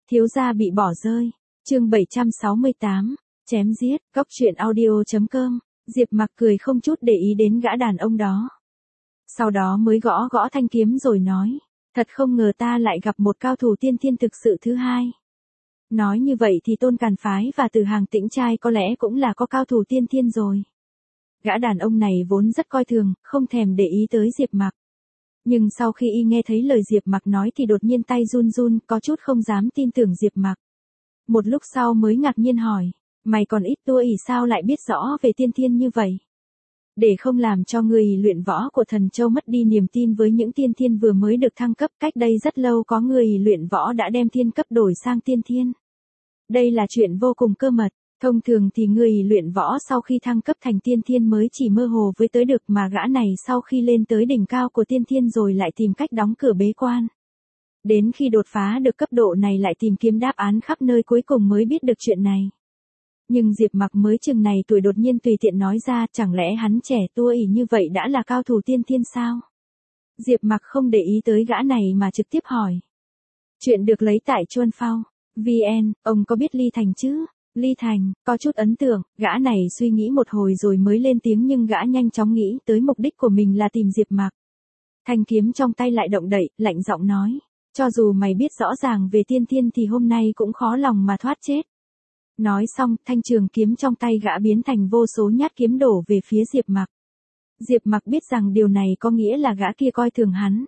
Thiếu gia bị bỏ rơi. Chương 768, chém giết. Cóc truyện audio.com. Diệp Mặc cười không chút để ý đến gã đàn ông đó. Sau đó mới gõ gõ thanh kiếm rồi nói, thật không ngờ ta lại gặp một cao thủ tiên thiên thực sự thứ hai. Nói như vậy thì Tôn Càn Phái và Từ Hàng Tĩnh Trai có lẽ cũng là có cao thủ tiên thiên rồi. Gã đàn ông này vốn rất coi thường, không thèm để ý tới Diệp Mặc. Nhưng sau khi y nghe thấy lời Diệp Mặc nói thì đột nhiên tay run run, có chút không dám tin tưởng Diệp Mặc. Một lúc sau mới ngạc nhiên hỏi, mày còn ít tuổi sao lại biết rõ về tiên thiên như vậy? Để không làm cho người luyện võ của Thần Châu mất đi niềm tin với những tiên thiên vừa mới được thăng cấp, cách đây rất lâu có người luyện võ đã đem thiên cấp đổi sang tiên thiên. Đây là chuyện vô cùng cơ mật, thông thường thì người luyện võ sau khi thăng cấp thành tiên thiên mới chỉ mơ hồ với tới được, mà gã này sau khi lên tới đỉnh cao của tiên thiên rồi lại tìm cách đóng cửa bế quan. Đến khi đột phá được cấp độ này lại tìm kiếm đáp án khắp nơi, cuối cùng mới biết được chuyện này. Nhưng Diệp Mặc mới chừng này tuổi đột nhiên tùy tiện nói ra, chẳng lẽ hắn trẻ tuổi như vậy đã là cao thủ tiên thiên sao? Diệp Mặc không để ý tới gã này mà trực tiếp hỏi. Chuyện được lấy tại Chuan Phao VN, ông có biết Ly Thành chứ? Ly Thành, có chút ấn tượng, gã này suy nghĩ một hồi rồi mới lên tiếng, nhưng gã nhanh chóng nghĩ tới mục đích của mình là tìm Diệp Mặc. Thanh kiếm trong tay lại động đậy, lạnh giọng nói, cho dù mày biết rõ ràng về tiên thiên thì hôm nay cũng khó lòng mà thoát chết. Nói xong, thanh trường kiếm trong tay gã biến thành vô số nhát kiếm đổ về phía Diệp Mặc. Diệp Mặc biết rằng điều này có nghĩa là gã kia coi thường hắn.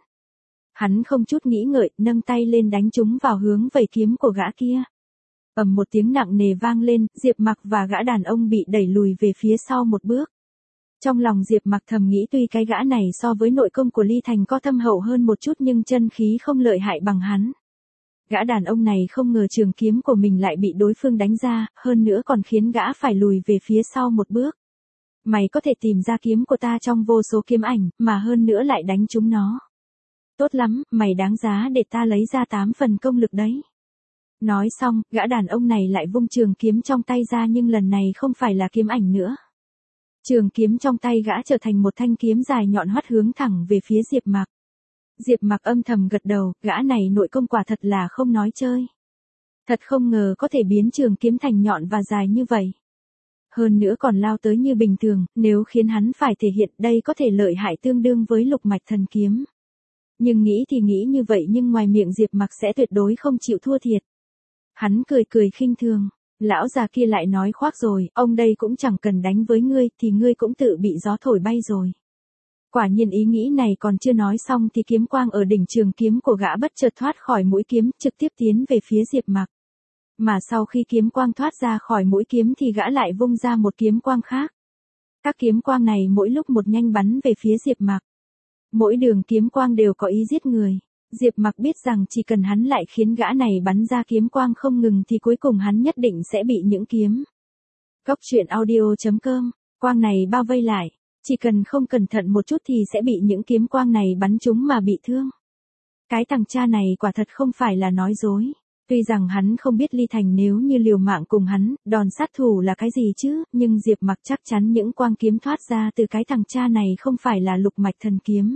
Hắn không chút nghĩ ngợi, nâng tay lên đánh trúng vào hướng vẩy kiếm của gã kia. Ầm một tiếng nặng nề vang lên, Diệp Mặc và gã đàn ông bị đẩy lùi về phía sau một bước. Trong lòng Diệp Mặc thầm nghĩ tuy cái gã này so với nội công của Ly Thành có thâm hậu hơn một chút nhưng chân khí không lợi hại bằng hắn. Gã đàn ông này không ngờ trường kiếm của mình lại bị đối phương đánh ra, hơn nữa còn khiến gã phải lùi về phía sau một bước. Mày có thể tìm ra kiếm của ta trong vô số kiếm ảnh, mà hơn nữa lại đánh trúng nó. Tốt lắm, mày đáng giá để ta lấy ra 8 phần công lực đấy. Nói xong, gã đàn ông này lại vung trường kiếm trong tay ra, nhưng lần này không phải là kiếm ảnh nữa. Trường kiếm trong tay gã trở thành một thanh kiếm dài nhọn hoắt hướng thẳng về phía Diệp Mặc. Diệp Mặc âm thầm gật đầu, gã này nội công quả thật là không nói chơi. Thật không ngờ có thể biến trường kiếm thành nhọn và dài như vậy. Hơn nữa còn lao tới như bình thường, nếu khiến hắn phải thể hiện đây có thể lợi hại tương đương với lục mạch thần kiếm. Nhưng nghĩ thì nghĩ như vậy, nhưng ngoài miệng Diệp Mặc sẽ tuyệt đối không chịu thua thiệt. Hắn cười cười khinh thường, lão già kia lại nói khoác rồi, ông đây cũng chẳng cần đánh với ngươi thì ngươi cũng tự bị gió thổi bay rồi. Quả nhiên ý nghĩ này còn chưa nói xong thì kiếm quang ở đỉnh trường kiếm của gã bất chợt thoát khỏi mũi kiếm, trực tiếp tiến về phía Diệp Mặc. Mà sau khi kiếm quang thoát ra khỏi mũi kiếm thì gã lại vung ra một kiếm quang khác. Các kiếm quang này mỗi lúc một nhanh bắn về phía Diệp Mặc. Mỗi đường kiếm quang đều có ý giết người. Diệp Mặc biết rằng chỉ cần hắn lại khiến gã này bắn ra kiếm quang không ngừng thì cuối cùng hắn nhất định sẽ bị những kiếm. Cóc truyện audio.com, quang này bao vây lại. Chỉ cần không cẩn thận một chút thì sẽ bị những kiếm quang này bắn trúng mà bị thương. Cái thằng cha này quả thật không phải là nói dối. Tuy rằng hắn không biết Ly Thành nếu như liều mạng cùng hắn, đòn sát thủ là cái gì chứ, nhưng Diệp Mặc chắc chắn những quang kiếm thoát ra từ cái thằng cha này không phải là lục mạch thần kiếm.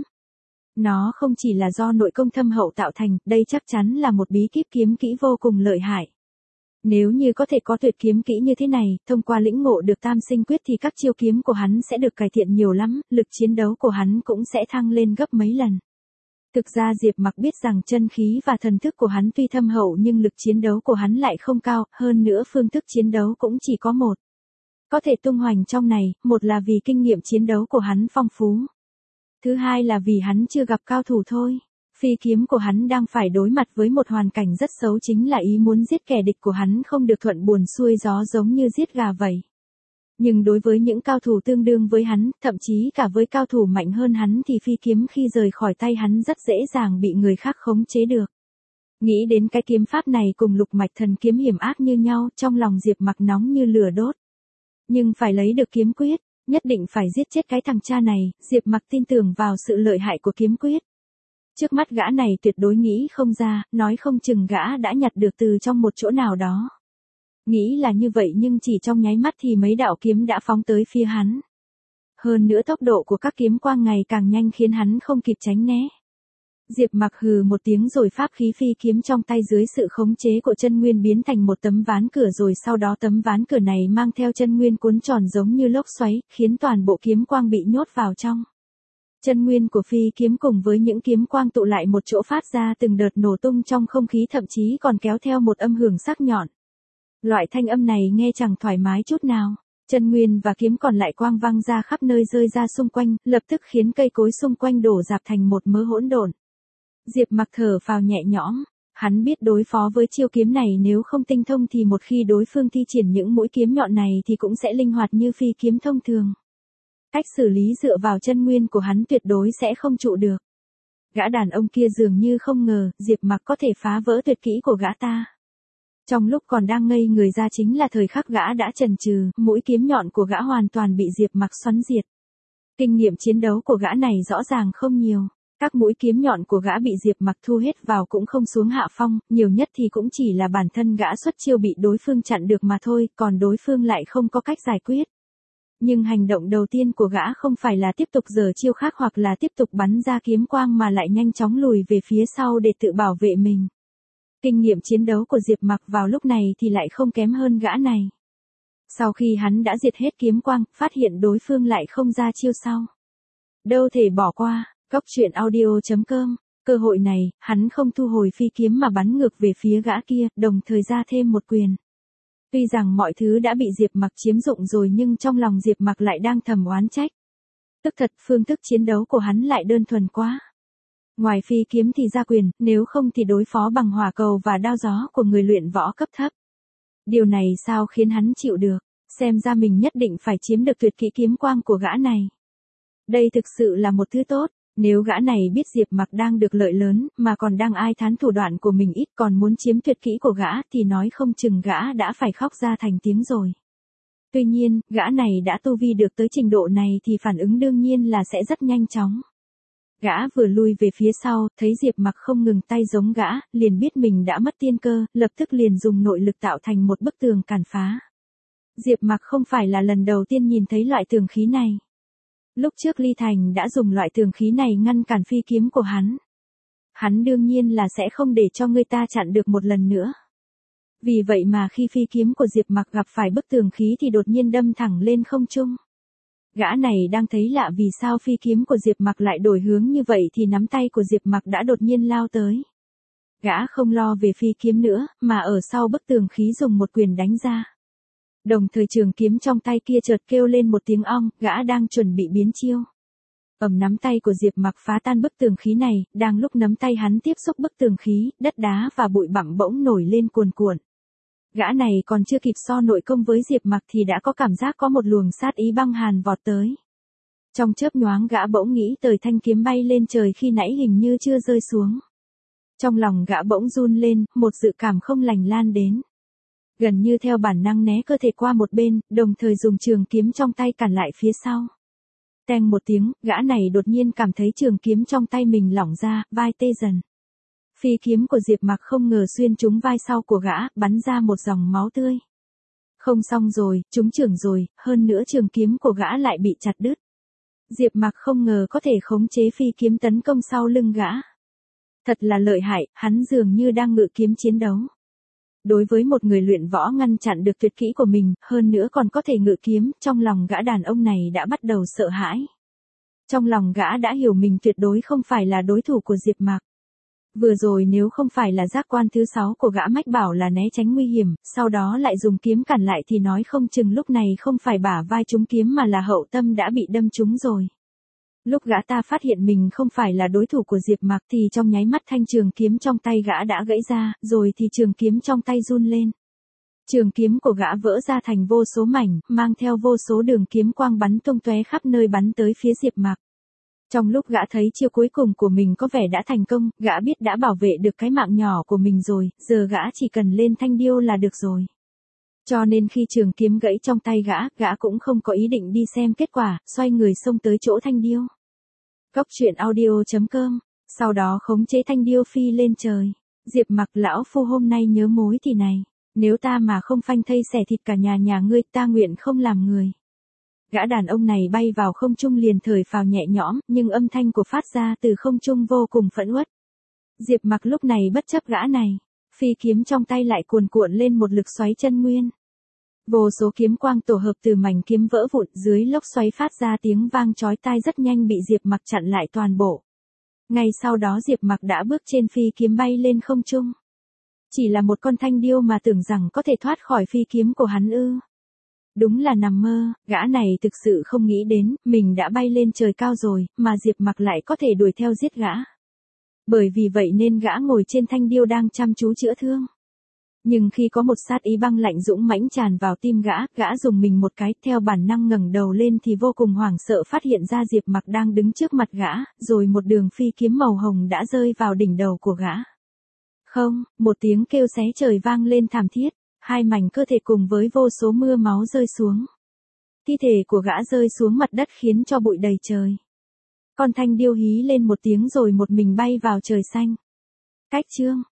Nó không chỉ là do nội công thâm hậu tạo thành, đây chắc chắn là một bí kíp kiếm kỹ vô cùng lợi hại. Nếu như có thể có tuyệt kiếm kỹ như thế này, thông qua lĩnh ngộ được tam sinh quyết thì các chiêu kiếm của hắn sẽ được cải thiện nhiều lắm, lực chiến đấu của hắn cũng sẽ thăng lên gấp mấy lần. Thực ra Diệp Mặc biết rằng chân khí và thần thức của hắn tuy thâm hậu nhưng lực chiến đấu của hắn lại không cao, hơn nữa phương thức chiến đấu cũng chỉ có một. Có thể tung hoành trong này, một là vì kinh nghiệm chiến đấu của hắn phong phú. Thứ hai là vì hắn chưa gặp cao thủ thôi. Phi kiếm của hắn đang phải đối mặt với một hoàn cảnh rất xấu, chính là ý muốn giết kẻ địch của hắn không được thuận buồm xuôi gió giống như giết gà vậy. Nhưng đối với những cao thủ tương đương với hắn, thậm chí cả với cao thủ mạnh hơn hắn thì phi kiếm khi rời khỏi tay hắn rất dễ dàng bị người khác khống chế được. Nghĩ đến cái kiếm pháp này cùng lục mạch thần kiếm hiểm ác như nhau, trong lòng Diệp Mặc nóng như lửa đốt. Nhưng phải lấy được kiếm quyết, nhất định phải giết chết cái thằng cha này, Diệp Mặc tin tưởng vào sự lợi hại của kiếm quyết. Trước mắt gã này tuyệt đối nghĩ không ra, nói không chừng gã đã nhặt được từ trong một chỗ nào đó. Nghĩ là như vậy nhưng chỉ trong nháy mắt thì mấy đạo kiếm đã phóng tới phía hắn. Hơn nữa tốc độ của các kiếm quang ngày càng nhanh khiến hắn không kịp tránh né. Diệp Mặc hừ một tiếng rồi pháp khí phi kiếm trong tay dưới sự khống chế của chân nguyên biến thành một tấm ván cửa, rồi sau đó tấm ván cửa này mang theo chân nguyên cuốn tròn giống như lốc xoáy, khiến toàn bộ kiếm quang bị nhốt vào trong. Chân nguyên của phi kiếm cùng với những kiếm quang tụ lại một chỗ phát ra từng đợt nổ tung trong không khí, thậm chí còn kéo theo một âm hưởng sắc nhọn. Loại thanh âm này nghe chẳng thoải mái chút nào. Chân nguyên và kiếm còn lại quang vang ra khắp nơi, rơi ra xung quanh, lập tức khiến cây cối xung quanh đổ rạp thành một mớ hỗn độn. Diệp Mặc thở phào nhẹ nhõm, hắn biết đối phó với chiêu kiếm này nếu không tinh thông thì một khi đối phương thi triển những mũi kiếm nhọn này thì cũng sẽ linh hoạt như phi kiếm thông thường. Cách xử lý dựa vào chân nguyên của hắn tuyệt đối sẽ không trụ được. Gã đàn ông kia dường như không ngờ Diệp Mặc có thể phá vỡ tuyệt kỹ của gã ta. Trong lúc còn đang ngây người ra chính là thời khắc gã đã chần chừ, mũi kiếm nhọn của gã hoàn toàn bị Diệp Mặc xoắn diệt. Kinh nghiệm chiến đấu của gã này rõ ràng không nhiều. Các mũi kiếm nhọn của gã bị Diệp Mặc thu hết vào cũng không xuống hạ phong, nhiều nhất thì cũng chỉ là bản thân gã xuất chiêu bị đối phương chặn được mà thôi, còn đối phương lại không có cách giải quyết. Nhưng hành động đầu tiên của gã không phải là tiếp tục giở chiêu khác hoặc là tiếp tục bắn ra kiếm quang mà lại nhanh chóng lùi về phía sau để tự bảo vệ mình. Kinh nghiệm chiến đấu của Diệp Mặc vào lúc này thì lại không kém hơn gã này. Sau khi hắn đã diệt hết kiếm quang, phát hiện đối phương lại không ra chiêu sau. Đâu thể bỏ qua. Cốc truyện audio.com. Cơ hội này, hắn không thu hồi phi kiếm mà bắn ngược về phía gã kia, đồng thời ra thêm một quyền. Tuy rằng mọi thứ đã bị Diệp Mặc chiếm dụng rồi nhưng trong lòng Diệp Mặc lại đang thầm oán trách. Tức thật, phương thức chiến đấu của hắn lại đơn thuần quá. Ngoài phi kiếm thì ra quyền, nếu không thì đối phó bằng hỏa cầu và đao gió của người luyện võ cấp thấp. Điều này sao khiến hắn chịu được, xem ra mình nhất định phải chiếm được tuyệt kỹ kiếm quang của gã này. Đây thực sự là một thứ tốt. Nếu gã này biết Diệp Mặc đang được lợi lớn, mà còn đang ai thán thủ đoạn của mình ít còn muốn chiếm tuyệt kỹ của gã thì nói không chừng gã đã phải khóc ra thành tiếng rồi. Tuy nhiên, gã này đã tu vi được tới trình độ này thì phản ứng đương nhiên là sẽ rất nhanh chóng. Gã vừa lui về phía sau, thấy Diệp Mặc không ngừng tay giống gã, liền biết mình đã mất tiên cơ, lập tức liền dùng nội lực tạo thành một bức tường cản phá. Diệp Mặc không phải là lần đầu tiên nhìn thấy loại tường khí này. Lúc trước Ly Thành đã dùng loại tường khí này ngăn cản phi kiếm của hắn. Hắn đương nhiên là sẽ không để cho người ta chặn được một lần nữa. Vì vậy mà khi phi kiếm của Diệp Mặc gặp phải bức tường khí thì đột nhiên đâm thẳng lên không trung. Gã này đang thấy lạ vì sao phi kiếm của Diệp Mặc lại đổi hướng như vậy thì nắm tay của Diệp Mặc đã đột nhiên lao tới. Gã không lo về phi kiếm nữa, mà ở sau bức tường khí dùng một quyền đánh ra. Đồng thời trường kiếm trong tay kia chợt kêu lên một tiếng ong, gã đang chuẩn bị biến chiêu. Nắm tay của Diệp Mặc phá tan bức tường khí này, đang lúc nắm tay hắn tiếp xúc bức tường khí, đất đá và bụi bặm bỗng nổi lên cuồn cuộn. Gã này còn chưa kịp so nội công với Diệp Mặc thì đã có cảm giác có một luồng sát ý băng hàn vọt tới. Trong chớp nhoáng gã bỗng nghĩ tới thanh kiếm bay lên trời khi nãy hình như chưa rơi xuống. Trong lòng gã bỗng run lên, một dự cảm không lành lan đến. Gần như theo bản năng né cơ thể qua một bên, đồng thời dùng trường kiếm trong tay cản lại phía sau. Teng một tiếng, gã này đột nhiên cảm thấy trường kiếm trong tay mình lỏng ra, vai tê dần. Phi kiếm của Diệp Mặc không ngờ xuyên trúng vai sau của gã, bắn ra một dòng máu tươi. Không xong rồi, trúng chưởng rồi, hơn nữa trường kiếm của gã lại bị chặt đứt. Diệp Mặc không ngờ có thể khống chế phi kiếm tấn công sau lưng gã. Thật là lợi hại, hắn dường như đang ngự kiếm chiến đấu. Đối với một người luyện võ ngăn chặn được tuyệt kỹ của mình, hơn nữa còn có thể ngự kiếm, trong lòng gã đàn ông này đã bắt đầu sợ hãi. Trong lòng gã đã hiểu mình tuyệt đối không phải là đối thủ của Diệp Mặc. Vừa rồi nếu không phải là giác quan thứ 6 của gã mách bảo là né tránh nguy hiểm, sau đó lại dùng kiếm cản lại thì nói không chừng lúc này không phải bả vai trúng kiếm mà là hậu tâm đã bị đâm trúng rồi. Lúc gã ta phát hiện mình không phải là đối thủ của Diệp Mặc thì trong nháy mắt thanh trường kiếm trong tay gã đã gãy ra, rồi thì trường kiếm trong tay run lên. Trường kiếm của gã vỡ ra thành vô số mảnh, mang theo vô số đường kiếm quang bắn tung tóe khắp nơi bắn tới phía Diệp Mặc. Trong lúc gã thấy chiêu cuối cùng của mình có vẻ đã thành công, gã biết đã bảo vệ được cái mạng nhỏ của mình rồi, giờ gã chỉ cần lên thanh điêu là được rồi. Cho nên khi trường kiếm gãy trong tay gã cũng không có ý định đi xem kết quả, xoay người xông tới chỗ thanh điêu. Cốc truyện audio.com, sau đó khống chế thanh điêu phi lên trời. Diệp Mặc, lão phu hôm nay nhớ mối thì này, nếu ta mà không phanh thây xẻ thịt cả nhà ngươi, ta nguyện không làm người. Gã đàn ông này bay vào không trung liền thở phào nhẹ nhõm, nhưng âm thanh của phát ra từ không trung vô cùng phẫn uất. Diệp Mặc lúc này bất chấp gã này, phi kiếm trong tay lại cuồn cuộn lên một lực xoáy chân nguyên. Vô số kiếm quang tổ hợp từ mảnh kiếm vỡ vụn, dưới lốc xoáy phát ra tiếng vang chói tai, rất nhanh bị Diệp Mặc chặn lại toàn bộ. Ngay sau đó Diệp Mặc đã bước trên phi kiếm bay lên không trung. Chỉ là một con thanh điêu mà tưởng rằng có thể thoát khỏi phi kiếm của hắn ư? Đúng là nằm mơ, gã này thực sự không nghĩ đến, mình đã bay lên trời cao rồi, mà Diệp Mặc lại có thể đuổi theo giết gã. Bởi vì vậy nên gã ngồi trên thanh điêu đang chăm chú chữa thương. Nhưng khi có một sát ý băng lạnh dũng mãnh tràn vào tim gã dùng mình một cái, theo bản năng ngẩng đầu lên thì vô cùng hoảng sợ phát hiện ra Diệp Mặc đang đứng trước mặt gã, rồi một đường phi kiếm màu hồng đã rơi vào đỉnh đầu của gã. Không, một tiếng kêu xé trời vang lên thảm thiết, hai mảnh cơ thể cùng với vô số mưa máu rơi xuống. Thi thể của gã rơi xuống mặt đất khiến cho bụi đầy trời. Con thanh điêu hí lên một tiếng rồi một mình bay vào trời xanh. Cách chương